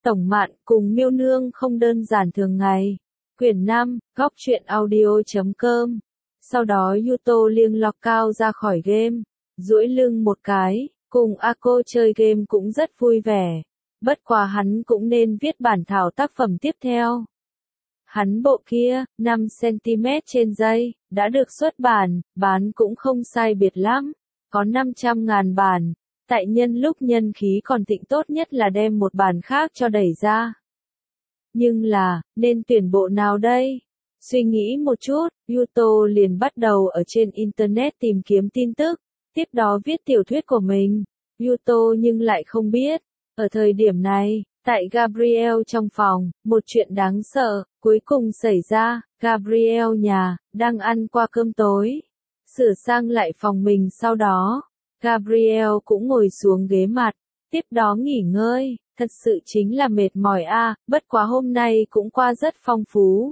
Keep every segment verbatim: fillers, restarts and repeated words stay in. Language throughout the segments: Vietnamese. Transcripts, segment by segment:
Tổng Mạn cùng Miêu Nương không đơn giản thường ngày. Quyển năm, góc truyện audio chấm com. Sau đó Yuto liêng lọc cao ra khỏi game, duỗi lưng một cái, cùng Ako chơi game cũng rất vui vẻ. Bất quá hắn cũng nên viết bản thảo tác phẩm tiếp theo. Hắn bộ kia, năm xăng-ti-mét trên giây, đã được xuất bản, bán cũng không sai biệt lắm, có năm trăm ngàn bản. Tại nhân lúc nhân khí còn thịnh tốt nhất là đem một bản khác cho đẩy ra. Nhưng là, nên tuyển bộ nào đây? Suy nghĩ một chút, Yuto liền bắt đầu ở trên Internet tìm kiếm tin tức, tiếp đó viết tiểu thuyết của mình. Yuto nhưng lại không biết, ở thời điểm này, tại Gabriel trong phòng, một chuyện đáng sợ, cuối cùng xảy ra, Gabriel nhà, đang ăn qua cơm tối, sửa sang lại phòng mình sau đó. Gabriel cũng ngồi xuống ghế mặt, tiếp đó nghỉ ngơi, thật sự chính là mệt mỏi a, à, bất quá hôm nay cũng qua rất phong phú.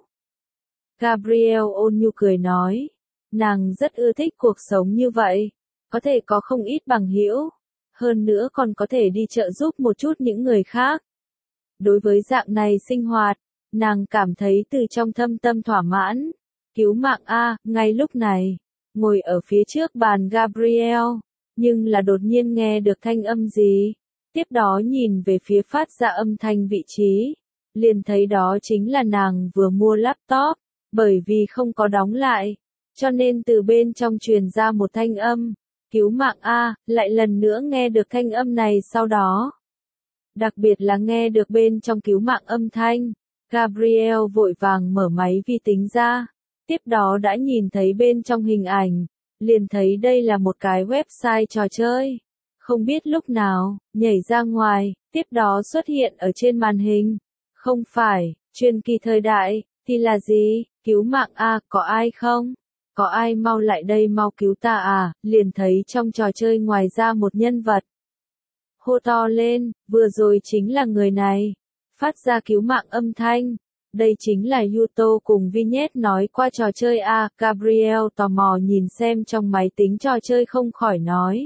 Gabriel ôn nhu cười nói, nàng rất ưa thích cuộc sống như vậy, có thể có không ít bằng hữu, hơn nữa còn có thể đi trợ giúp một chút những người khác. Đối với dạng này sinh hoạt, nàng cảm thấy từ trong thâm tâm thỏa mãn, cứu mạng a, à, ngay lúc này, ngồi ở phía trước bàn Gabriel. Nhưng là đột nhiên nghe được thanh âm gì, tiếp đó nhìn về phía phát ra âm thanh vị trí, liền thấy đó chính là nàng vừa mua laptop, bởi vì không có đóng lại, cho nên từ bên trong truyền ra một thanh âm, cứu mạng a, lại lần nữa nghe được thanh âm này sau đó. Đặc biệt là nghe được bên trong cứu mạng âm thanh, Gabriel vội vàng mở máy vi tính ra, tiếp đó đã nhìn thấy bên trong hình ảnh. Liền thấy đây là một cái website trò chơi. Không biết lúc nào, nhảy ra ngoài, tiếp đó xuất hiện ở trên màn hình. Không phải, truyền kỳ thời đại, thì là gì? Cứu mạng a, à, có ai không? Có ai mau lại đây mau cứu ta à? Liền thấy trong trò chơi ngoài ra một nhân vật. Hô to lên, vừa rồi chính là người này. Phát ra cứu mạng âm thanh. Đây chính là Yuto cùng Vignette nói qua trò chơi a, à, Gabriel tò mò nhìn xem trong máy tính trò chơi không khỏi nói.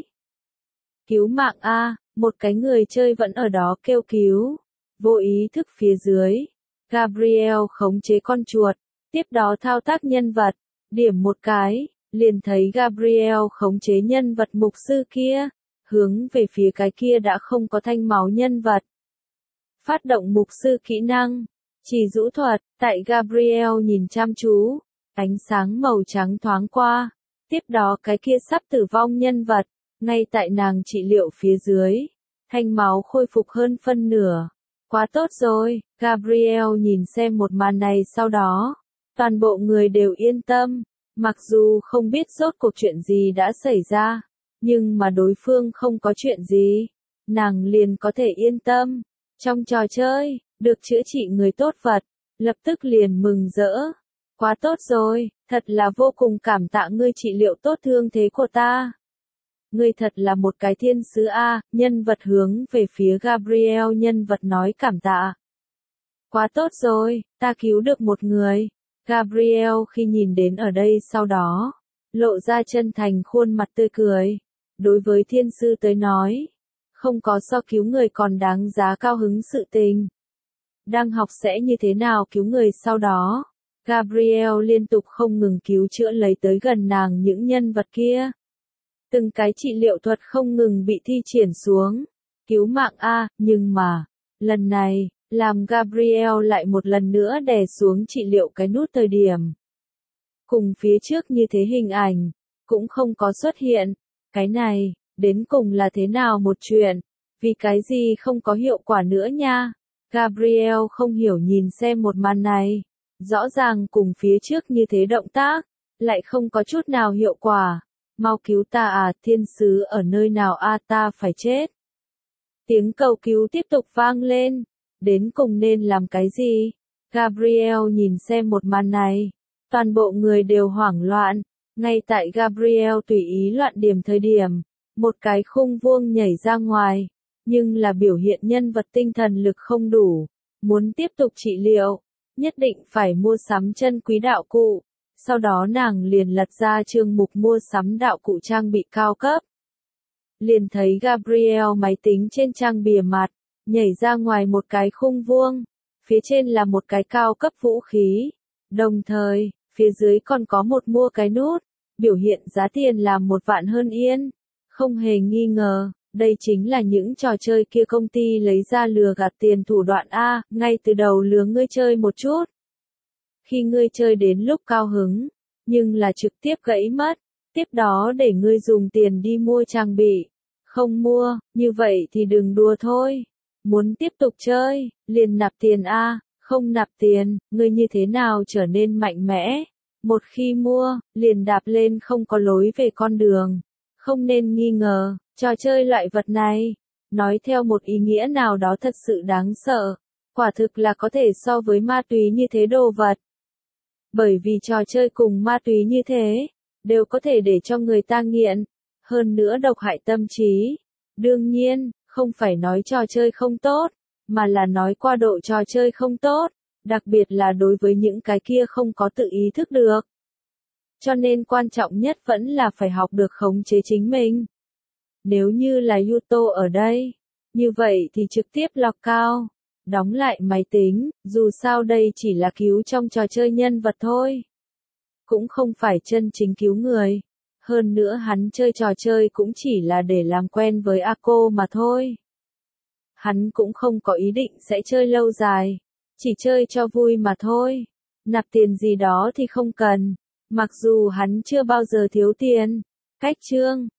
Cứu mạng a, à, một cái người chơi vẫn ở đó kêu cứu. Vô ý thức phía dưới, Gabriel khống chế con chuột, tiếp đó thao tác nhân vật, điểm một cái, liền thấy Gabriel khống chế nhân vật mục sư kia, hướng về phía cái kia đã không có thanh máu nhân vật. Phát động mục sư kỹ năng. Chỉ rũ thuật, tại Gabriel nhìn chăm chú, ánh sáng màu trắng thoáng qua, tiếp đó cái kia sắp tử vong nhân vật, ngay tại nàng trị liệu phía dưới, thanh máu khôi phục hơn phân nửa. Quá tốt rồi, Gabriel nhìn xem một màn này sau đó, toàn bộ người đều yên tâm, mặc dù không biết rốt cuộc chuyện gì đã xảy ra, nhưng mà đối phương không có chuyện gì, nàng liền có thể yên tâm. Trong trò chơi, được chữa trị người tốt vật, lập tức liền mừng rỡ. Quá tốt rồi, thật là vô cùng cảm tạ ngươi trị liệu tốt thương thế của ta. Ngươi thật là một cái thiên sứ a, nhân vật hướng về phía Gabriel nhân vật nói cảm tạ. Quá tốt rồi, ta cứu được một người. Gabriel khi nhìn đến ở đây sau đó, lộ ra chân thành khuôn mặt tươi cười. Đối với thiên sư tới nói, không có so cứu người còn đáng giá cao hứng sự tình. Đang học sẽ như thế nào cứu người sau đó. Gabriel liên tục không ngừng cứu chữa lấy tới gần nàng những nhân vật kia. Từng cái trị liệu thuật không ngừng bị thi triển xuống. Cứu mạng a, nhưng mà, lần này, làm Gabriel lại một lần nữa đè xuống trị liệu cái nút thời điểm. Cùng phía trước như thế hình ảnh, cũng không có xuất hiện. Cái này, đến cùng là thế nào một chuyện, vì cái gì không có hiệu quả nữa nha. Gabriel không hiểu nhìn xem một màn này, rõ ràng cùng phía trước như thế động tác, lại không có chút nào hiệu quả. Mau cứu ta à, thiên sứ ở nơi nào a, à, ta phải chết. Tiếng cầu cứu tiếp tục vang lên, đến cùng nên làm cái gì? Gabriel nhìn xem một màn này, toàn bộ người đều hoảng loạn, ngay tại Gabriel tùy ý loạn điểm thời điểm, một cái khung vuông nhảy ra ngoài. Nhưng là biểu hiện nhân vật tinh thần lực không đủ, muốn tiếp tục trị liệu, nhất định phải mua sắm chân quý đạo cụ. Sau đó nàng liền lật ra chương mục mua sắm đạo cụ trang bị cao cấp. Liền thấy Gabriel máy tính trên trang bìa mặt, nhảy ra ngoài một cái khung vuông, phía trên là một cái cao cấp vũ khí, đồng thời, phía dưới còn có một mua cái nút, biểu hiện giá tiền là một vạn hơn yên. Không hề nghi ngờ, đây chính là những trò chơi kia công ty lấy ra lừa gạt tiền thủ đoạn A, ngay từ đầu lừa ngươi chơi một chút. Khi ngươi chơi đến lúc cao hứng, nhưng là trực tiếp gãy mất, tiếp đó để ngươi dùng tiền đi mua trang bị. Không mua, như vậy thì đừng đùa thôi. Muốn tiếp tục chơi, liền nạp tiền A, không nạp tiền, ngươi như thế nào trở nên mạnh mẽ. Một khi mua, liền đạp lên không có lối về con đường. Không nên nghi ngờ, trò chơi loại vật này, nói theo một ý nghĩa nào đó thật sự đáng sợ. Quả thực là có thể so với ma túy như thế đồ vật. Bởi vì trò chơi cùng ma túy như thế, đều có thể để cho người ta nghiện, hơn nữa độc hại tâm trí. Đương nhiên, không phải nói trò chơi không tốt, mà là nói qua độ trò chơi không tốt, đặc biệt là đối với những cái kia không có tự ý thức được. Cho nên quan trọng nhất vẫn là phải học được khống chế chính mình. Nếu như là Yuto ở đây, như vậy thì trực tiếp lock out, đóng lại máy tính, dù sao đây chỉ là cứu trong trò chơi nhân vật thôi. Cũng không phải chân chính cứu người. Hơn nữa hắn chơi trò chơi cũng chỉ là để làm quen với Ako mà thôi. Hắn cũng không có ý định sẽ chơi lâu dài, chỉ chơi cho vui mà thôi. Nạp tiền gì đó thì không cần, mặc dù hắn chưa bao giờ thiếu tiền. Cách chương